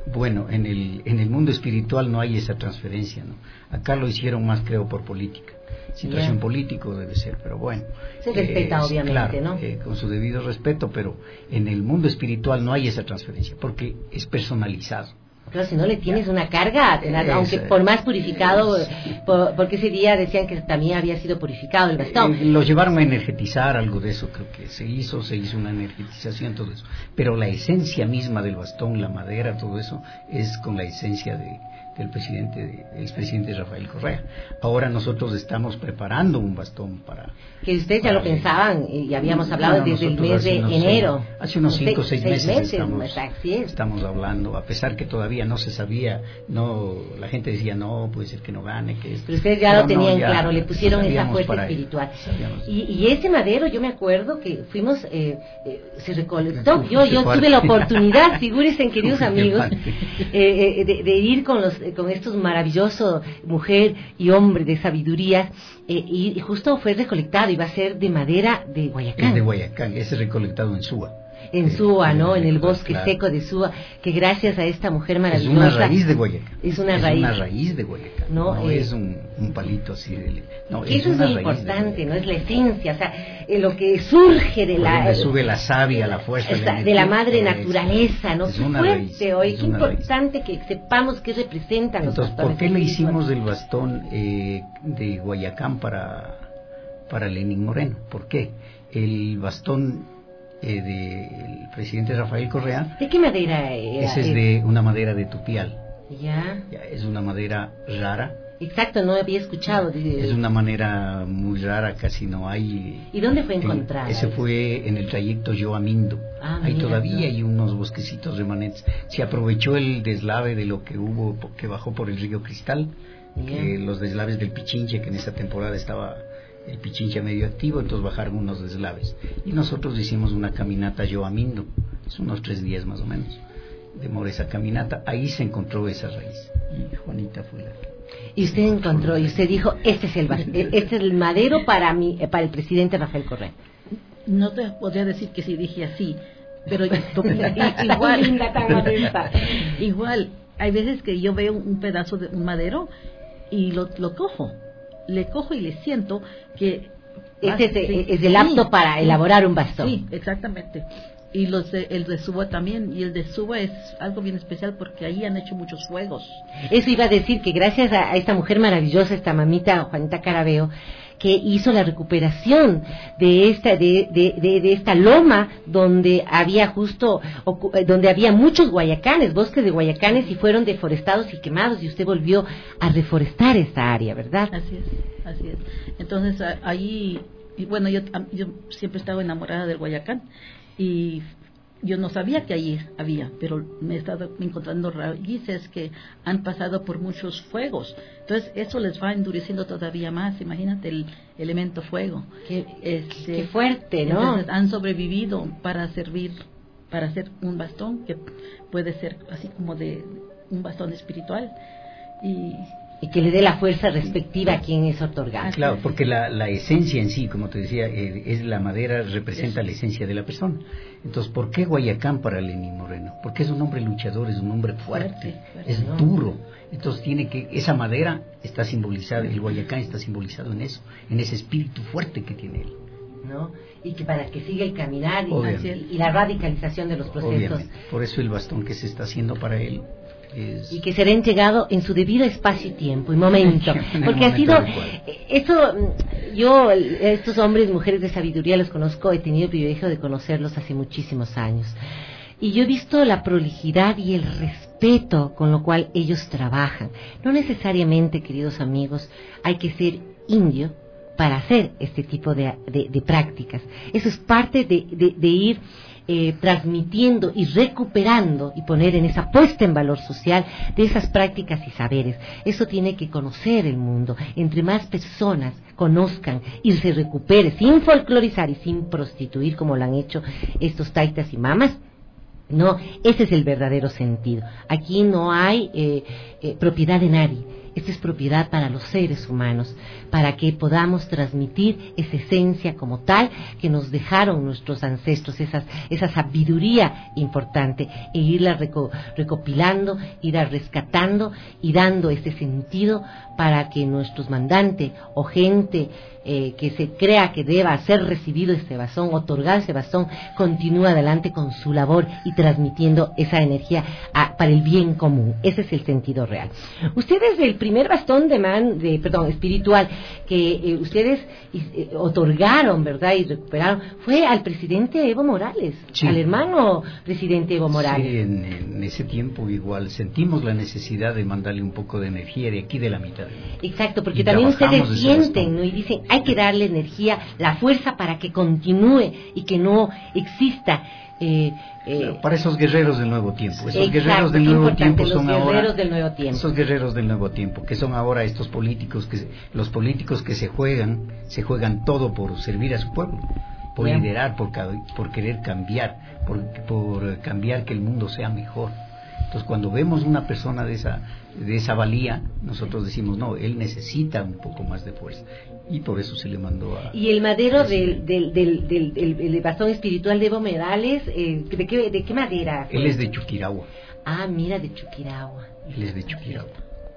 Bueno, en el, en el mundo espiritual no hay esa transferencia, ¿no? Acá lo hicieron más, creo, por política. Situación yeah. político debe ser, pero bueno. Se respeta, eh, obviamente, claro, ¿no? Eh, con su debido respeto, pero en el mundo espiritual no hay esa transferencia, porque es personalizado. Claro, si no le tienes una carga, tener, aunque por más purificado, por, porque ese día decían que también había sido purificado el bastón. Eh, lo llevaron a energetizar, algo de eso creo que se hizo, se hizo una energetización, todo eso. Pero la esencia misma del bastón, la madera, todo eso, es con la esencia de, del presidente, de, el expresidente Rafael Correa. Ahora nosotros estamos preparando un bastón para... Que ustedes ya lo pensaban y habíamos hablado no, desde el mes de unos, enero. Hace unos cinco o seis, seis meses, meses estamos, así es. estamos hablando, a pesar que todavía no se sabía, no, la gente decía no, puede ser que no gane, que es, pero ustedes ya pero lo tenían no, ya claro, le pusieron esa fuerza él, espiritual. Y, y ese madero, yo me acuerdo que fuimos, eh, eh, se recolectó, yo, yo tuve la oportunidad, figúrense, queridos amigos, eh, eh, de, de ir con los, con estos maravillosos mujer y hombre de sabiduría, eh, y, y justo fue recolectado, iba a ser de madera de Guayacán. Es de Guayacán, ese recolectado en Suba. En Suba, ¿no? En el bosque claro. seco de Suba, que gracias a esta mujer maravillosa... Es una raíz de Guayacán. Es una es raíz. una raíz de Guayacán. No, no eh, es un, un palito así de... No, es eso una es lo importante, ¿no? Es la esencia, o sea, eh, lo que surge de la... Eh, sube la savia, la fuerza... Esta, la de la madre naturaleza, ¿no? Es Qué una fuerte raíz, hoy, es qué una importante raíz. que sepamos qué representan los Entonces, bastones. ¿por qué le hicimos el bastón eh, de Guayacán para, para Lenín Moreno? ¿Por qué? El bastón... Eh, del presidente Rafael Correa. ¿De qué madera era? Ese es de una madera de tupial. Ya. ya es una madera rara. Exacto, no había escuchado. De... Es una manera muy rara, casi no hay. ¿Y dónde fue encontrada? Ese fue en el trayecto Yoamindo. Ah, Ahí mira, todavía no. hay unos bosquecitos remanentes. Se aprovechó el deslave de lo que hubo, que bajó por el río Cristal, yeah. que los deslaves del Pichinche, que en esa temporada estaba el Pichincha medio activo, entonces bajaron unos deslaves. Y nosotros hicimos una caminata a Yoamindo, es unos tres días más o menos, demoró esa caminata, ahí se encontró esa raíz. Y Juanita fue la que... Y usted encontró, y usted dijo, este es el, este es el madero para, mí, para el presidente Rafael Correa. No te podría decir que sí dije así, pero igual, igual, hay veces que yo veo un pedazo de un madero y lo, lo cojo. Le cojo y le siento que... Este es, sí, es el apto sí, para elaborar un bastón. Sí, exactamente. Y los de, el de Suba también. Y el de Suba es algo bien especial porque ahí han hecho muchos fuegos. Eso iba a decir, que gracias a, a esta mujer maravillosa, esta mamita Juanita Carabeo, que hizo la recuperación de esta de, de, de, de esta loma donde había justo donde había muchos guayacanes, bosques de guayacanes, y fueron deforestados y quemados, y usted volvió a reforestar esta área, ¿verdad? Así es, así es. Entonces ahí, y bueno, yo, yo siempre he estado enamorada del Guayacán y yo no sabía que allí había, pero me he estado encontrando raíces que han pasado por muchos fuegos. Entonces eso les va endureciendo todavía más. Imagínate el elemento fuego. Qué, este, qué fuerte, ¿no? Entonces han sobrevivido para servir, para hacer un bastón que puede ser así como de un bastón espiritual. Y... y que le dé la fuerza respectiva a quien es otorgado. Claro, porque la, la esencia en sí, como te decía, eh, es la madera, representa la esencia de la persona. Entonces, ¿por qué Guayacán para Lenín Moreno? Porque es un hombre luchador, es un hombre fuerte, fuerte, fuerte es ¿no? duro. Entonces tiene que, esa madera está simbolizada, el Guayacán está simbolizado en eso, en ese espíritu fuerte que tiene él. ¿No? Y que para que siga el caminar y, y la radicalización de los procesos. Obviamente. Por eso el bastón que se está haciendo para él es... y que será entregado en su debido espacio y tiempo y momento, porque ha sido eso. Yo estos hombres, mujeres de sabiduría los conozco, he tenido el privilegio de conocerlos hace muchísimos años, y yo he visto la prolijidad y el respeto con lo cual ellos trabajan. No necesariamente, queridos amigos, hay que ser indio para hacer este tipo de, de, de prácticas. Eso es parte de, de, de ir eh, transmitiendo y recuperando y poner en esa puesta en valor social de esas prácticas y saberes. Eso tiene que conocer el mundo. Entre más personas conozcan y se recupere, sin folclorizar y sin prostituir como lo han hecho estos taitas y mamas, no, ese es el verdadero sentido. Aquí no hay eh, eh, propiedad de nadie. esta es propiedad para los seres humanos, para que podamos transmitir esa esencia como tal que nos dejaron nuestros ancestros, esas, esa sabiduría importante, e irla reco, recopilando, irla rescatando y dando ese sentido para que nuestros mandantes o gente eh, que se crea que deba ser recibido este bastón, otorgar ese bastón, continúe adelante con su labor y transmitiendo esa energía a, para el bien común. Ese es el sentido real. Ustedes, el primer bastón de man, de, perdón, espiritual que eh, ustedes eh, otorgaron, ¿verdad? Y recuperaron, fue al presidente Evo Morales, sí. Al hermano presidente Evo Morales. Sí, en, en ese tiempo igual sentimos la necesidad de mandarle un poco de energía de aquí de la mitad. Exacto, porque también ustedes sienten, ¿no? Y dicen, hay que darle energía, la fuerza para que continúe y que no exista. Eh, eh, para esos guerreros del nuevo tiempo, esos exacto, guerreros del nuevo tiempo los son ahora del nuevo tiempo. esos guerreros del nuevo tiempo que son ahora estos políticos que los políticos que se juegan se juegan todo por servir a su pueblo, por Bien. liderar, por, por querer cambiar, por, por cambiar que el mundo sea mejor. Entonces, cuando vemos una persona de esa de esa valía, nosotros decimos, no, él necesita un poco más de fuerza. Y por eso se le mandó a... Y el madero del, del, del, del, del, del bastón espiritual de Evo Morales, eh, ¿de, qué, ¿de qué madera fue? Él es de Chuquiragua. Ah, mira, de Chuquiragua. Él es de Chuquiragua.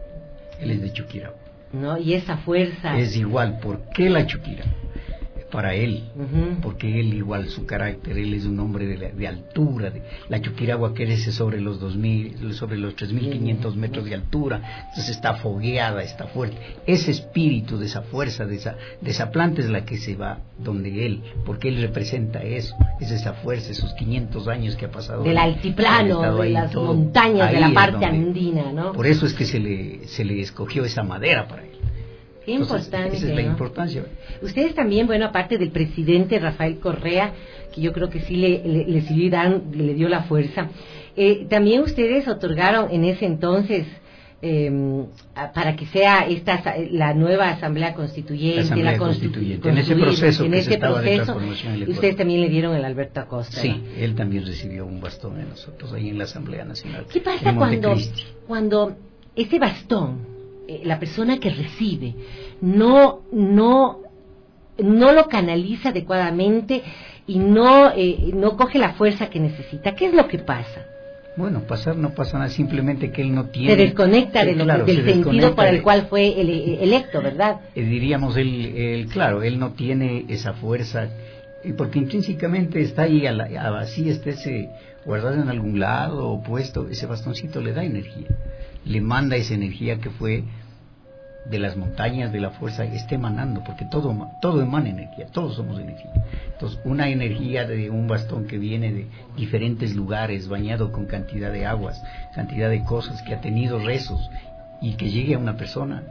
Él es de Chuquiragua. ¿No? Y esa fuerza... Es igual, ¿por qué la Chuquiragua? Para él, uh-huh. porque él igual su carácter, él es un hombre de, la, de altura, de, la Chuquiragua crece sobre los dos mil, sobre los tres mil quinientos metros de altura, entonces está fogueada, está fuerte. Ese espíritu de esa fuerza, de esa, de esa planta es la que se va donde él, porque él representa eso, es esa fuerza, esos quinientos años que ha pasado. Del altiplano, de las todo, montañas, de la parte donde, andina, ¿no? Por eso es que se le, se le escogió esa madera para él. Qué importante. Entonces, esa es la ¿no? importancia. Ustedes también, bueno, aparte del presidente Rafael Correa, que yo creo que sí le, le, le, sirvió dan, le dio la fuerza, eh, también ustedes otorgaron en ese entonces, eh, para que sea esta la nueva Asamblea Constituyente, la, Asamblea la Constituyente. En ese proceso, en que ese se estaba proceso de transformación en el ustedes también le dieron el Alberto Acosta. Sí, ¿no? él también recibió un bastón de nosotros ahí en la Asamblea Nacional. ¿Qué pasa cuando, cuando ese bastón, la persona que recibe no no no lo canaliza adecuadamente y no eh, no coge la fuerza que necesita? ¿Qué es lo que pasa? Bueno, pasar no pasa nada, simplemente que él no tiene... Se desconecta de lo, claro, del sentido desconecta para el de, cual fue ele, electo, ¿verdad? Eh, diríamos, él, él, claro, él no tiene esa fuerza, porque intrínsecamente está ahí, a la, a, así está ese, guardado en algún lado o puesto, ese bastoncito le da energía, le manda esa energía que fue de las montañas, de la fuerza, esté emanando, porque todo todo emana energía, todos somos energía. Entonces, una energía de un bastón que viene de diferentes lugares, bañado con cantidad de aguas, cantidad de cosas, que ha tenido rezos, y que llegue a una persona.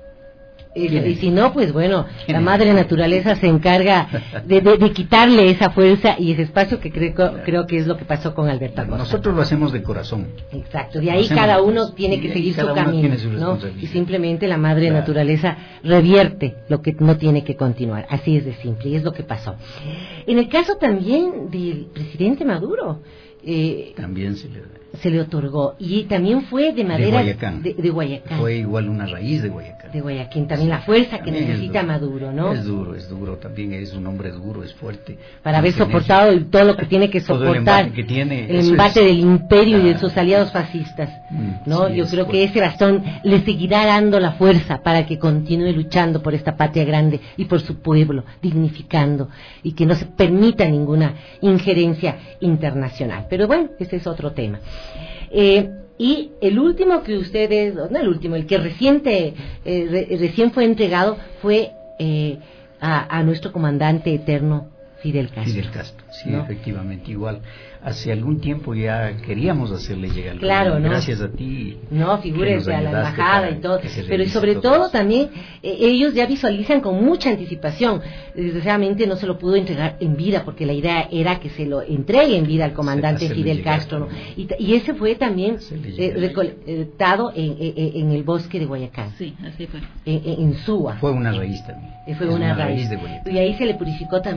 Y, y si no, pues bueno, la madre naturaleza se encarga de, de, de quitarle esa fuerza y ese espacio, que creo, claro. creo que es lo que pasó con Alberto Acosta. Nosotros lo hacemos de corazón. Exacto, de ahí cada uno tiene que seguir su camino, su ¿no? Y simplemente la madre claro. naturaleza revierte lo que no tiene que continuar. Así es de simple, y es lo que pasó. En el caso también del presidente Maduro, eh, también se le se le otorgó, y también fue de madera de Guayacán. De, de Guayacán. Fue igual una raíz de Guayacán. De Guayaquil, también la fuerza también que necesita Maduro, ¿no? Es duro, es duro, también es un hombre duro, es fuerte. Para haber soportado el, todo lo que tiene que soportar, el embate, que tiene, el embate es, del imperio ah, y de sus aliados fascistas, ¿no? Sí, Yo creo fuerte. que ese bastón le seguirá dando la fuerza para que continúe luchando por esta patria grande y por su pueblo, dignificando, y que no se permita ninguna injerencia internacional. Pero bueno, ese es otro tema. Eh, y el último que ustedes, no el último, el que reciente, eh, re, recién fue entregado fue eh, a, a nuestro comandante eterno Fidel Castro. Fidel Castro, sí, ¿no? Efectivamente, igual. Hace algún tiempo ya queríamos hacerle llegar. Claro, ¿no? Gracias a ti. No, figúrese a la embajada y todo. Pero y sobre todo, todo también, eh, ellos ya visualizan con mucha anticipación. Desgraciadamente no se lo pudo entregar en vida, porque la idea era que se lo entregue en vida al comandante Fidel llegar, Castro, ¿no? Y, y ese fue también eh, recolectado en, en, en el bosque de Guayacán. Sí, así fue. En, en, en Súa. Fue una raíz también. Fue una, una raíz. raíz de Guayacán. Y ahí se le purificó también en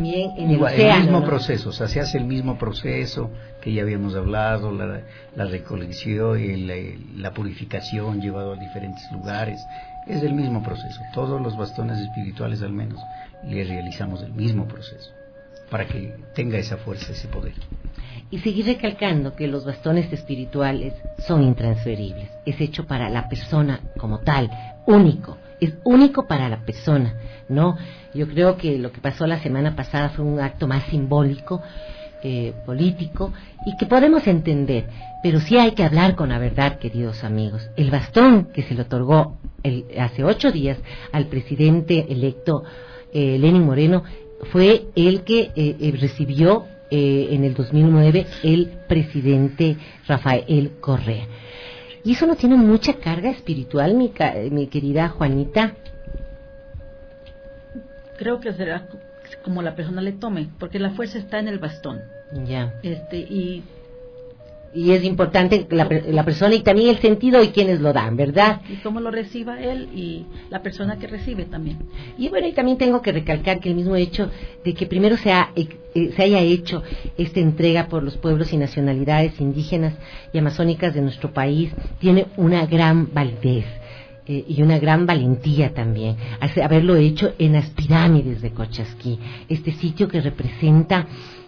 en el Igual, océano. el mismo ¿no? proceso, o sea, se hace el mismo proceso que ya habíamos hablado, la, la recolección y la, la purificación llevado a diferentes lugares, es el mismo proceso. Todos los bastones espirituales al menos le realizamos el mismo proceso para que tenga esa fuerza, ese poder. Y seguir recalcando que los bastones espirituales son intransferibles, es hecho para la persona como tal, único, es único para la persona, ¿no? Yo creo que lo que pasó la semana pasada fue un acto más simbólico, eh, político, y que podemos entender, pero sí hay que hablar con la verdad, queridos amigos. El bastón que se le otorgó el, hace ocho días al presidente electo eh, Lenín Moreno fue el que eh, eh, recibió eh, en el dos mil nueve el presidente Rafael Correa. Y eso no tiene mucha carga espiritual, mi, ca mi querida Juanita. Creo que será como la persona le tome, porque la fuerza está en el bastón. Ya. Este y y es importante la, la persona y también el sentido y quienes lo dan, ¿verdad? Y cómo lo reciba él y la persona que recibe también. Y bueno, y también tengo que recalcar que el mismo hecho de que primero se, ha, eh, se haya hecho esta entrega por los pueblos y nacionalidades indígenas y amazónicas de nuestro país tiene una gran validez. Eh, y una gran valentía también, haberlo hecho en las pirámides de Cochasquí, este sitio que representa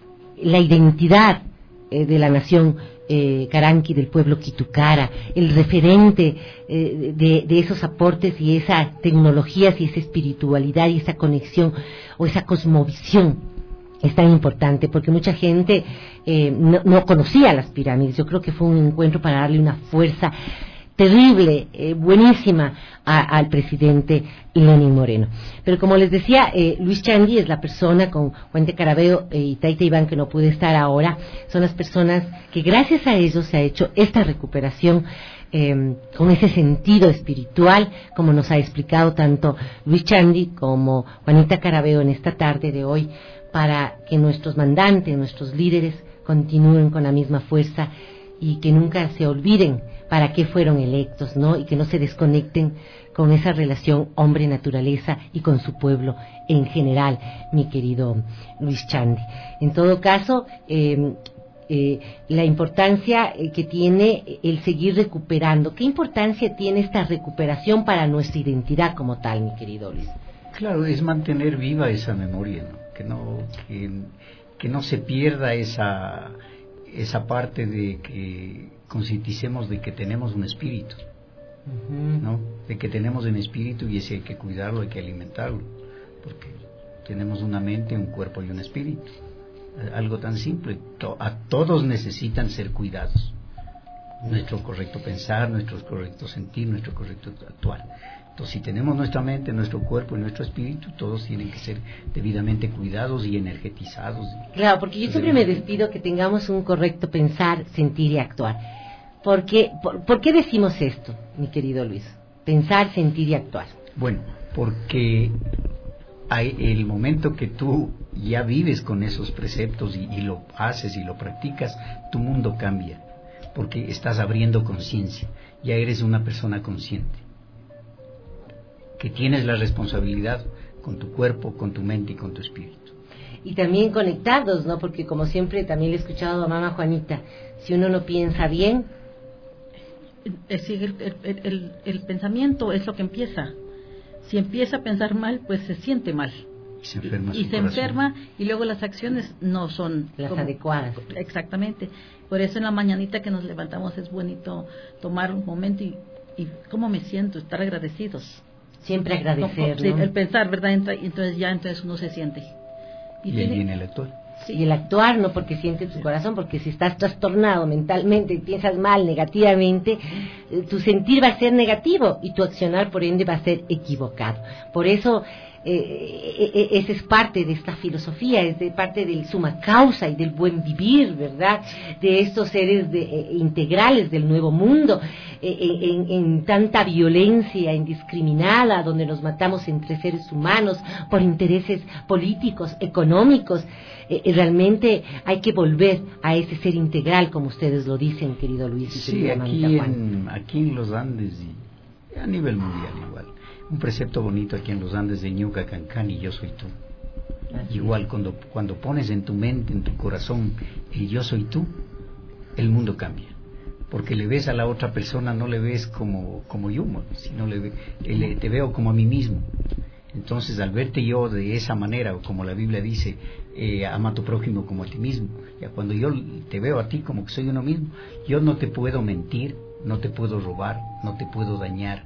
la identidad eh, de la nación eh, Caranqui, del pueblo Quitucara, el referente eh, de, de esos aportes y esas tecnologías y esa espiritualidad y esa conexión o esa cosmovisión. Es tan importante porque mucha gente eh, no, no conocía las pirámides. Yo creo que fue un encuentro para darle una fuerza terrible, eh, buenísima a, al presidente Lenín Moreno. Pero como les decía, eh, Luis Chandy es la persona con Juente Carabeo eh, y Taita Iván, que no pude estar ahora, son las personas que gracias a ellos se ha hecho esta recuperación eh, con ese sentido espiritual, como nos ha explicado tanto Luis Chandy como Juanita Carabeo en esta tarde de hoy, para que nuestros mandantes, nuestros líderes continúen con la misma fuerza y que nunca se olviden para qué fueron electos, ¿no? Y que no se desconecten con esa relación hombre-naturaleza y con su pueblo en general, mi querido Luis Chandy. En todo caso, eh, eh, la importancia que tiene el seguir recuperando. ¿Qué importancia tiene esta recuperación para nuestra identidad como tal, mi querido Luis? Claro, es mantener viva esa memoria, ¿no? Que no, que, que no se pierda esa, esa parte de que concienticemos de que tenemos un espíritu, uh-huh. ¿no? De que tenemos un espíritu y ese hay que cuidarlo, hay que alimentarlo, porque tenemos una mente, un cuerpo y un espíritu. Algo tan simple, to- a todos necesitan ser cuidados. Nuestro correcto pensar, nuestro correcto sentir, nuestro correcto actuar. Entonces, si tenemos nuestra mente, nuestro cuerpo y nuestro espíritu, todos tienen que ser debidamente cuidados y energetizados. Claro, porque yo siempre me despido que tengamos un correcto pensar, sentir y actuar. Porque, por, ¿Por qué decimos esto, mi querido Luis? Pensar, sentir y actuar. Bueno, porque hay el momento que tú ya vives con esos preceptos y, y lo haces y lo practicas, tu mundo cambia, porque estás abriendo conciencia, ya eres una persona consciente, que tienes la responsabilidad con tu cuerpo, con tu mente y con tu espíritu. Y también conectados, ¿no? Porque como siempre también le he escuchado a mamá Juanita, si uno no piensa bien, Es decir, el, el, el, el pensamiento es lo que empieza. Si empieza a pensar mal, pues se siente mal. Y se enferma. Y, y se enferma y luego las acciones no son las como, adecuadas. Exactamente. Por eso en la mañanita que nos levantamos es bonito tomar un momento y, y cómo me siento, estar agradecidos. Siempre agradecer, sí, ¿no? el pensar, ¿verdad? Entra, entonces ya entonces uno se siente. Y, y tiene, viene el actuar. Sí. Y el actuar, no porque sientes tu sí. corazón, porque si estás trastornado mentalmente y piensas mal, negativamente, tu sentir va a ser negativo y tu accionar, por ende, va a ser equivocado. Por eso, eh, esa es parte de esta filosofía, es de parte del suma causa y del buen vivir, ¿verdad? De estos seres de, eh, integrales del nuevo mundo, eh, en, en tanta violencia indiscriminada, donde nos matamos entre seres humanos por intereses políticos, económicos. Eh, realmente hay que volver a ese ser integral, como ustedes lo dicen, querido Luis. Y sí, aquí en, aquí en los Andes y a nivel mundial igual. Un precepto bonito aquí en los Andes de Ñuca Cancán y yo soy tú. Así Igual cuando, cuando pones en tu mente, en tu corazón, el yo soy tú, el mundo cambia. Porque le ves a la otra persona, no le ves como, como yo, sino le, ve, le, te veo como a mí mismo. Entonces, al verte yo de esa manera, o como la Biblia dice, eh, ama a tu prójimo como a ti mismo, ya cuando yo te veo a ti como que soy uno mismo, yo no te puedo mentir, no te puedo robar, no te puedo dañar.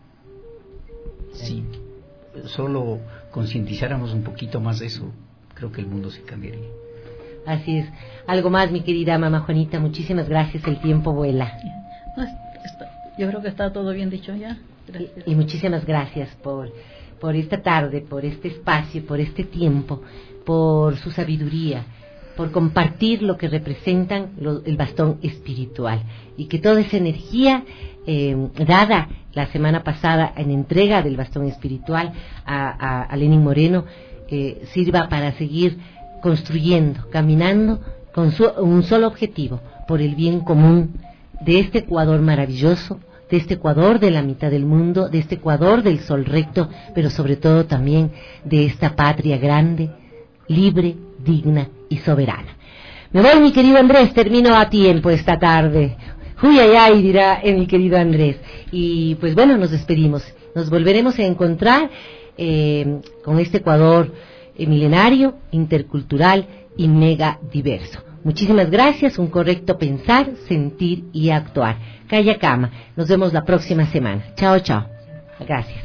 Si solo concientizáramos un poquito más de eso, creo que el mundo se cambiaría. Así es. Algo más, mi querida mamá Juanita, muchísimas gracias, el tiempo vuela. No, está, yo creo que está todo bien dicho ya. Gracias. Y, y muchísimas gracias por, por esta tarde, por este espacio, por este tiempo, por su sabiduría, por compartir lo que representan lo, el bastón espiritual, y que toda esa energía eh, dada la semana pasada en entrega del bastón espiritual a, a, a Lenín Moreno eh, sirva para seguir construyendo, caminando con su, un solo objetivo, por el bien común de este Ecuador maravilloso, de este Ecuador de la mitad del mundo, de este Ecuador del sol recto, pero sobre todo también de esta patria grande, libre, digna y soberana. Me voy, mi querido Andrés, termino a tiempo esta tarde. Uy, ay, ay, dirá eh, mi querido Andrés. Y pues bueno, nos despedimos. Nos volveremos a encontrar eh, con este Ecuador eh, milenario, intercultural y mega diverso. Muchísimas gracias, un correcto pensar, sentir y actuar. Calla Cama, nos vemos la próxima semana. Chao, chao. Gracias.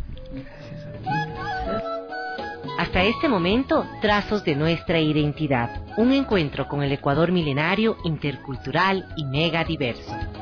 Hasta este momento, Trazos de nuestra identidad, un encuentro con el Ecuador milenario, intercultural y mega diverso.